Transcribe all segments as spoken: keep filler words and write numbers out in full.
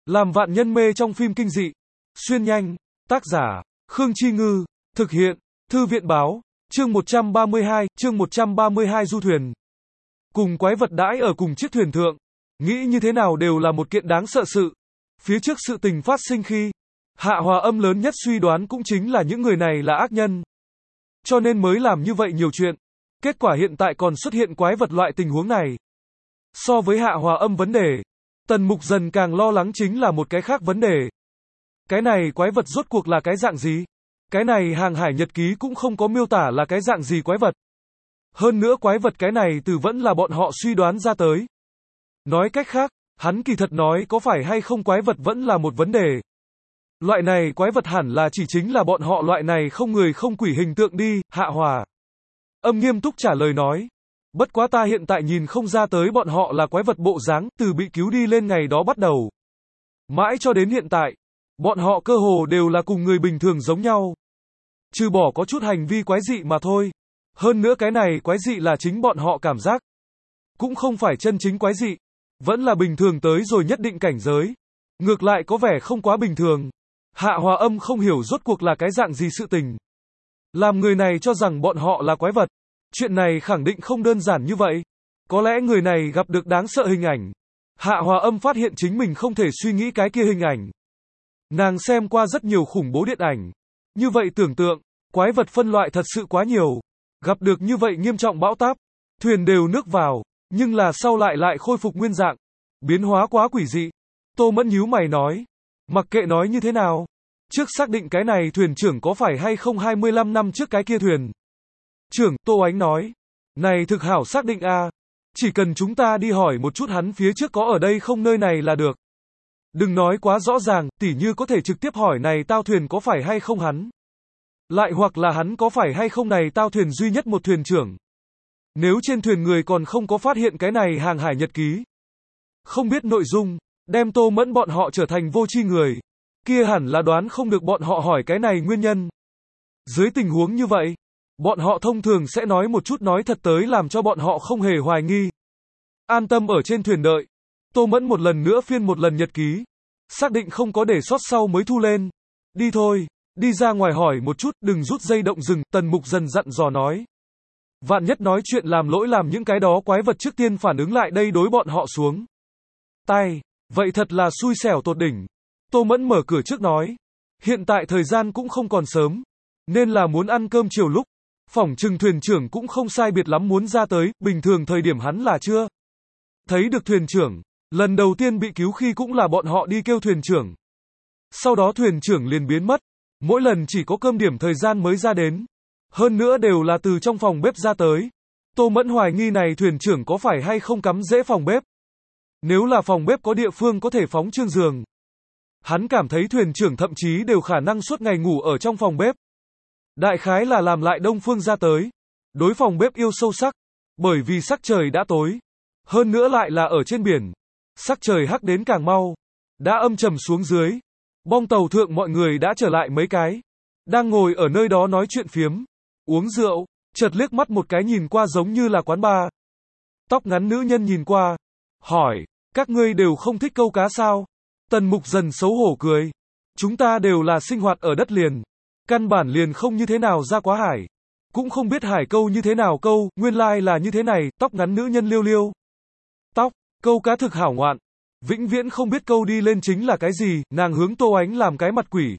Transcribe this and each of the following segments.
Làm vạn nhân mê trong phim kinh dị. Xuyên nhanh. Tác giả, Khương Chi Ngư. Thực hiện, Thư viện Báo. Chương một trăm ba mươi hai, chương một trăm ba mươi hai du thuyền. Cùng quái vật đãi ở cùng chiếc thuyền thượng. Nghĩ như thế nào đều là một kiện đáng sợ sự. Phía trước sự tình phát sinh khi, Hạ Hòa Âm lớn nhất suy đoán cũng chính là những người này là ác nhân. Cho nên mới làm như vậy nhiều chuyện. Kết quả hiện tại còn xuất hiện quái vật loại tình huống này. So với Hạ Hòa Âm vấn đề, Tần Mục Dần càng lo lắng chính là một cái khác vấn đề. Cái này quái vật rốt cuộc là cái dạng gì? Cái này hàng hải nhật ký cũng không có miêu tả là cái dạng gì quái vật. Hơn nữa quái vật cái này từ vẫn là bọn họ suy đoán ra tới. Nói cách khác, hắn kỳ thật nói có phải hay không quái vật vẫn là một vấn đề. Loại này quái vật hẳn là chỉ chính là bọn họ loại này không người không quỷ hình tượng đi, Hạ Hòa Âm nghiêm túc trả lời nói. Bất quá ta hiện tại nhìn không ra tới bọn họ là quái vật bộ dáng, từ bị cứu đi lên ngày đó bắt đầu. Mãi cho đến hiện tại, bọn họ cơ hồ đều là cùng người bình thường giống nhau. Trừ bỏ có chút hành vi quái dị mà thôi. Hơn nữa cái này quái dị là chính bọn họ cảm giác. Cũng không phải chân chính quái dị. Vẫn là bình thường tới rồi nhất định cảnh giới. Ngược lại có vẻ không quá bình thường. Hạ Hòa Âm không hiểu rốt cuộc là cái dạng gì sự tình. Làm người này cho rằng bọn họ là quái vật. Chuyện này khẳng định không đơn giản như vậy. Có lẽ người này gặp được đáng sợ hình ảnh. Hạ Hòa Âm phát hiện chính mình không thể suy nghĩ cái kia hình ảnh. Nàng xem qua rất nhiều khủng bố điện ảnh. Như vậy tưởng tượng, quái vật phân loại thật sự quá nhiều. Gặp được như vậy nghiêm trọng bão táp, thuyền đều nước vào, nhưng là sau lại lại khôi phục nguyên dạng. Biến hóa quá quỷ dị. Tô Mẫn nhíu mày nói. Mặc kệ nói như thế nào, trước xác định cái này thuyền trưởng có phải hay không hai mươi lăm năm trước cái kia thuyền. Trưởng, Tô Ánh nói. Này thực hảo xác định a, chỉ cần chúng ta đi hỏi một chút hắn phía trước có ở đây không nơi này là được. Đừng nói quá rõ ràng, tỉ như có thể trực tiếp hỏi này tao thuyền có phải hay không hắn. Lại hoặc là hắn có phải hay không này tao thuyền duy nhất một thuyền trưởng. Nếu trên thuyền người còn không có phát hiện cái này hàng hải nhật ký, không biết nội dung, đem Tô Mẫn bọn họ trở thành vô tri người, kia hẳn là đoán không được bọn họ hỏi cái này nguyên nhân. Dưới tình huống như vậy, bọn họ thông thường sẽ nói một chút nói thật tới làm cho bọn họ không hề hoài nghi. An tâm ở trên thuyền đợi. Tô Mẫn một lần nữa phiên một lần nhật ký. Xác định không có để sót sau mới thu lên. Đi thôi, đi ra ngoài hỏi một chút, đừng rút dây động rừng, Tần Mục Dần dặn dò nói. Vạn nhất nói chuyện làm lỗi làm những cái đó quái vật trước tiên phản ứng lại đây đối bọn họ xuống tay. Vậy thật là xui xẻo tột đỉnh. Tô Mẫn mở cửa trước nói. Hiện tại thời gian cũng không còn sớm. Nên là muốn ăn cơm chiều lúc. Phỏng chừng thuyền trưởng cũng không sai biệt lắm muốn ra tới, bình thường thời điểm hắn là chưa thấy được thuyền trưởng. Lần đầu tiên bị cứu khi cũng là bọn họ đi kêu thuyền trưởng. Sau đó thuyền trưởng liền biến mất. Mỗi lần chỉ có cơm điểm thời gian mới ra đến. Hơn nữa đều là từ trong phòng bếp ra tới. Tô Mẫn hoài nghi này thuyền trưởng có phải hay không cắm rễ phòng bếp. Nếu là phòng bếp có địa phương có thể phóng trương giường. Hắn cảm thấy thuyền trưởng thậm chí đều khả năng suốt ngày ngủ ở trong phòng bếp. Đại khái là làm lại Đông Phương ra tới. Đối phòng bếp yêu sâu sắc. Bởi vì sắc trời đã tối. Hơn nữa lại là ở trên biển. Sắc trời hắc đến càng mau. Đã âm trầm xuống dưới. Bong tàu thượng mọi người đã trở lại mấy cái. Đang ngồi ở nơi đó nói chuyện phiếm. Uống rượu. Chợt liếc mắt một cái nhìn qua giống như là quán bar. Tóc ngắn nữ nhân nhìn qua. Hỏi. Các ngươi đều không thích câu cá sao? Tần Mục Dần xấu hổ cười. Chúng ta đều là sinh hoạt ở đất liền. Căn bản liền không như thế nào ra quá hải. Cũng không biết hải câu như thế nào câu, nguyên lai like là như thế này, tóc ngắn nữ nhân liêu liêu. Tóc, câu cá thực hảo ngoạn. Vĩnh viễn không biết câu đi lên chính là cái gì, nàng hướng Tô Ánh làm cái mặt quỷ.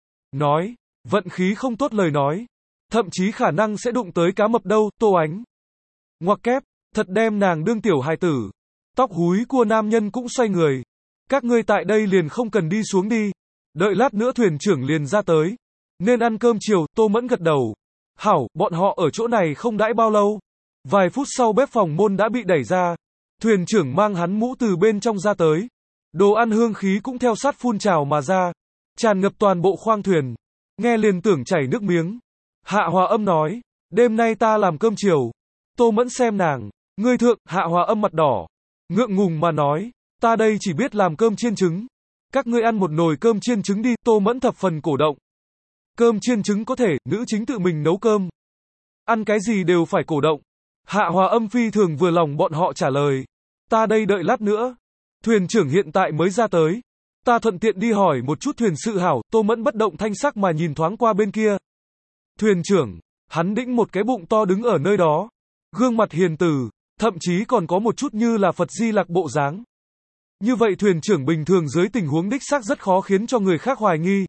Nói, vận khí không tốt lời nói. Thậm chí khả năng sẽ đụng tới cá mập đâu, Tô Ánh. Ngoặc kép, thật đem nàng đương tiểu hài tử. Tóc húi cua nam nhân cũng xoay người. Các ngươi tại đây liền không cần đi xuống đi. Đợi lát nữa thuyền trưởng liền ra tới. Nên ăn cơm chiều, Tô Mẫn gật đầu. Hảo, bọn họ ở chỗ này không đãi bao lâu. Vài phút sau bếp phòng môn đã bị đẩy ra. Thuyền trưởng mang hắn mũ từ bên trong ra tới. Đồ ăn hương khí cũng theo sát phun trào mà ra. Tràn ngập toàn bộ khoang thuyền. Nghe liền tưởng chảy nước miếng. Hạ Hòa Âm nói. Đêm nay ta làm cơm chiều. Tô Mẫn xem nàng. Ngươi thượng, Hạ Hòa Âm mặt đỏ. Ngượng ngùng mà nói. Ta đây chỉ biết làm cơm chiên trứng. Các ngươi ăn một nồi cơm chiên trứng đi. Tô Mẫn thập phần cổ động. Cơm chiên trứng có thể, nữ chính tự mình nấu cơm. Ăn cái gì đều phải cổ động. Hạ Hòa Âm phi thường vừa lòng bọn họ trả lời. Ta đây đợi lát nữa. Thuyền trưởng hiện tại mới ra tới. Ta thuận tiện đi hỏi một chút thuyền sự hảo, Tô Mẫn bất động thanh sắc mà nhìn thoáng qua bên kia. Thuyền trưởng, hắn đĩnh một cái bụng to đứng ở nơi đó. Gương mặt hiền từ, thậm chí còn có một chút như là Phật Di Lặc bộ dáng. Như vậy thuyền trưởng bình thường dưới tình huống đích xác rất khó khiến cho người khác hoài nghi.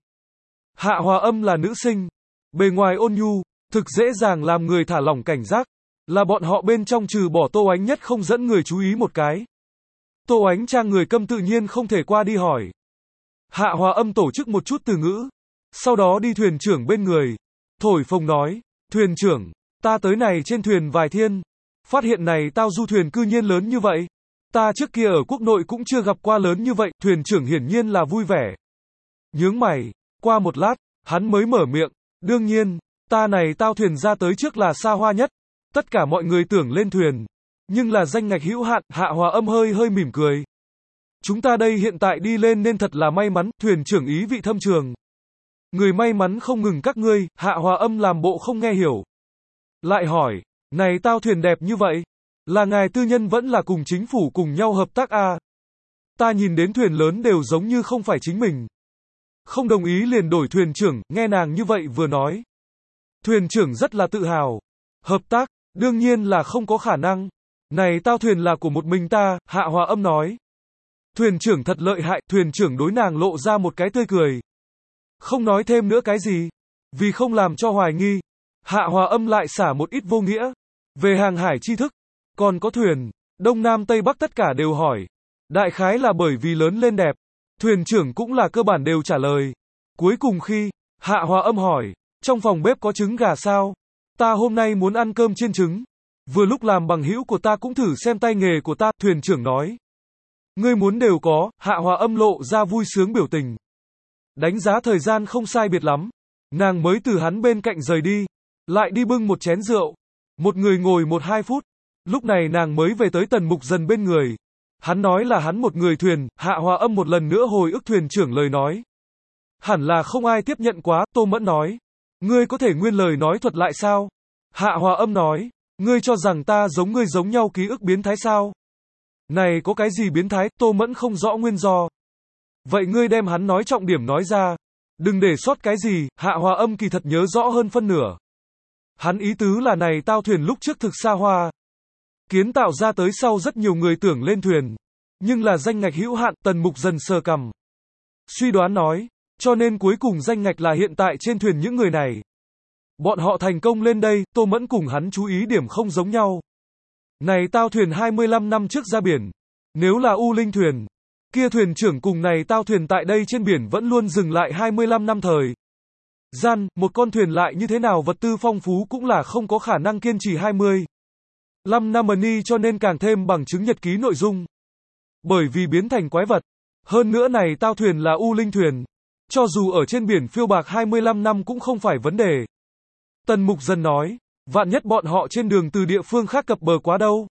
Hạ Hòa Âm là nữ sinh, bề ngoài ôn nhu, thực dễ dàng làm người thả lỏng cảnh giác, là bọn họ bên trong trừ bỏ Tô Ánh nhất không dẫn người chú ý một cái. Tô Ánh trang người câm tự nhiên không thể qua đi hỏi. Hạ Hòa Âm tổ chức một chút từ ngữ, sau đó đi thuyền trưởng bên người, thổi phồng nói, thuyền trưởng, ta tới này trên thuyền vài thiên, phát hiện này tao du thuyền cư nhiên lớn như vậy. Ta trước kia ở quốc nội cũng chưa gặp qua lớn như vậy, thuyền trưởng hiển nhiên là vui vẻ. Nhướng mày, qua một lát, hắn mới mở miệng, đương nhiên, ta này tao thuyền ra tới trước là xa hoa nhất, tất cả mọi người tưởng lên thuyền, nhưng là danh ngạch hữu hạn. Hạ Hòa Âm hơi hơi mỉm cười. Chúng ta đây hiện tại đi lên nên thật là may mắn, thuyền trưởng ý vị thâm trường. Người may mắn không ngừng các ngươi. Hạ Hòa Âm làm bộ không nghe hiểu. Lại hỏi, này tao thuyền đẹp như vậy, là ngài tư nhân vẫn là cùng chính phủ cùng nhau hợp tác à? Ta nhìn đến thuyền lớn đều giống như không phải chính mình. Không đồng ý liền đổi thuyền trưởng, nghe nàng như vậy vừa nói. Thuyền trưởng rất là tự hào. Hợp tác, đương nhiên là không có khả năng. Này tao thuyền là của một mình ta, Hạ Hòa Âm nói. Thuyền trưởng thật lợi hại, thuyền trưởng đối nàng lộ ra một cái tươi cười. Không nói thêm nữa cái gì. Vì không làm cho hoài nghi, Hạ Hòa Âm lại xả một ít vô nghĩa. Về hàng hải tri thức, còn có thuyền, Đông Nam Tây Bắc tất cả đều hỏi. Đại khái là bởi vì lớn lên đẹp. Thuyền trưởng cũng là cơ bản đều trả lời. Cuối cùng khi, Hạ Hòa Âm hỏi, trong phòng bếp có trứng gà sao? Ta hôm nay muốn ăn cơm chiên trứng. Vừa lúc làm bằng hữu của ta cũng thử xem tay nghề của ta, thuyền trưởng nói. Ngươi muốn đều có. Hạ Hòa Âm lộ ra vui sướng biểu tình. Đánh giá thời gian không sai biệt lắm. Nàng mới từ hắn bên cạnh rời đi. Lại đi bưng một chén rượu. Một người ngồi một hai phút. Lúc này nàng mới về tới Tần Mục Dần bên người. Hắn nói là hắn một người thuyền. Hạ Hòa Âm một lần nữa hồi ức thuyền trưởng lời nói. Hẳn là không ai tiếp nhận quá. Tô Mẫn nói. Ngươi có thể nguyên lời nói thuật lại sao? Hạ Hòa Âm nói. Ngươi cho rằng ta giống ngươi giống nhau ký ức biến thái sao? Này có cái gì biến thái? Tô Mẫn không rõ nguyên do. Vậy ngươi đem hắn nói trọng điểm nói ra. Đừng để sót cái gì. Hạ Hòa Âm kỳ thật nhớ rõ hơn phân nửa. Hắn ý tứ là này tao thuyền lúc trước thực xa hoa. Kiến tạo ra tới sau rất nhiều người tưởng lên thuyền. Nhưng là danh ngạch hữu hạn. Tần Mục Dần sờ cằm. Suy đoán nói. Cho nên cuối cùng danh ngạch là hiện tại trên thuyền những người này. Bọn họ thành công lên đây. Tô Mẫn cùng hắn chú ý điểm không giống nhau. Này tao thuyền hai mươi lăm năm trước ra biển. Nếu là U Linh thuyền, kia thuyền trưởng cùng này tao thuyền tại đây trên biển vẫn luôn dừng lại hai mươi lăm năm thời gian, một con thuyền lại như thế nào vật tư phong phú cũng là không có khả năng kiên trì hai mươi lăm năm ni, cho nên càng thêm bằng chứng nhật ký nội dung. Bởi vì biến thành quái vật. Hơn nữa này tao thuyền là U Linh thuyền. Cho dù ở trên biển phiêu bạc hai mươi lăm năm cũng không phải vấn đề. Tần Mục Dần nói, vạn nhất bọn họ trên đường từ địa phương khác cập bờ quá đâu.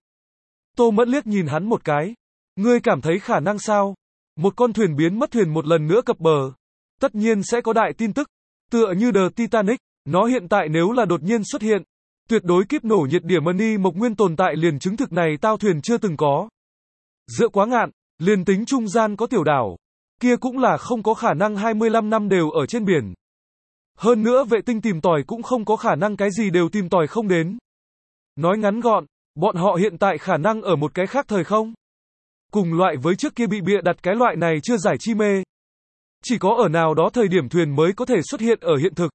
Tô Mẫn liếc nhìn hắn một cái. Ngươi cảm thấy khả năng sao? Một con thuyền biến mất thuyền một lần nữa cập bờ. Tất nhiên sẽ có đại tin tức. Tựa như The Titanic, nó hiện tại nếu là đột nhiên xuất hiện, tuyệt đối kiếp nổ nhiệt điểm money mộc nguyên tồn tại liền chứng thực này tao thuyền chưa từng có. Dựa quá ngạn, liền tính trung gian có tiểu đảo, kia cũng là không có khả năng hai mươi lăm năm đều ở trên biển. Hơn nữa vệ tinh tìm tòi cũng không có khả năng cái gì đều tìm tòi không đến. Nói ngắn gọn, bọn họ hiện tại khả năng ở một cái khác thời không. Cùng loại với trước kia bị bịa đặt cái loại này chưa giải chi mê. Chỉ có ở nào đó thời điểm thuyền mới có thể xuất hiện ở hiện thực.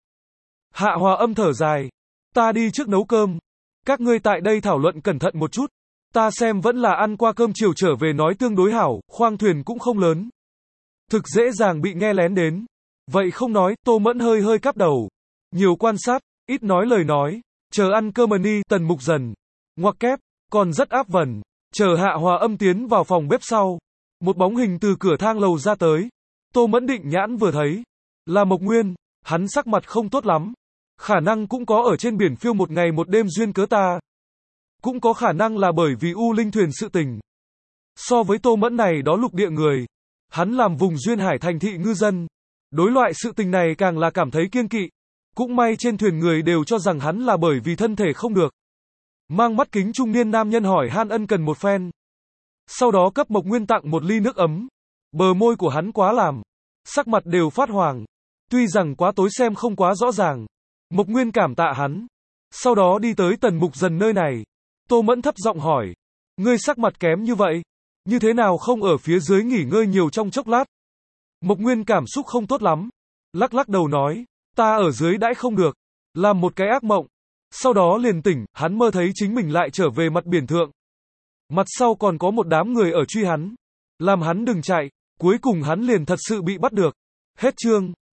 Hạ Hòa Âm thở dài. Ta đi trước nấu cơm. Các ngươi tại đây thảo luận cẩn thận một chút. Ta xem vẫn là ăn qua cơm chiều trở về nói tương đối hảo, khoang thuyền cũng không lớn. Thực dễ dàng bị nghe lén đến. Vậy không nói, Tô Mẫn hơi hơi cắp đầu. Nhiều quan sát, ít nói lời nói. Chờ ăn cơm ni, Tần Mục Dần. Ngoặc kép, còn rất áp vần. Chờ Hạ Hòa Âm tiến vào phòng bếp sau. Một bóng hình từ cửa thang lầu ra tới. Tô Mẫn định nhãn vừa thấy. Là Mộc Nguyên, hắn sắc mặt không tốt lắm. Khả năng cũng có ở trên biển phiêu một ngày một đêm duyên cớ ta. Cũng có khả năng là bởi vì U Linh thuyền sự tình. So với Tô Mẫn này đó lục địa người. Hắn làm vùng duyên hải thành thị ngư dân. Đối loại sự tình này càng là cảm thấy kiêng kỵ. Cũng may trên thuyền người đều cho rằng hắn là bởi vì thân thể không được. Mang mắt kính trung niên nam nhân hỏi han ân cần một phen. Sau đó cấp Mộc Nguyên tặng một ly nước ấm. Bờ môi của hắn quá làm. Sắc mặt đều phát hoàng. Tuy rằng quá tối xem không quá rõ ràng. Mộc Nguyên cảm tạ hắn. Sau đó đi tới Tần Mục Dần nơi này. Tô Mẫn thấp giọng hỏi. Ngươi sắc mặt kém như vậy. Như thế nào không ở phía dưới nghỉ ngơi nhiều trong chốc lát? Mộc Nguyên cảm xúc không tốt lắm. Lắc lắc đầu nói. Ta ở dưới đãi không được. Làm một cái ác mộng. Sau đó liền tỉnh, hắn mơ thấy chính mình lại trở về mặt biển thượng. Mặt sau còn có một đám người ở truy hắn. Làm hắn đừng chạy. Cuối cùng hắn liền thật sự bị bắt được. Hết chương.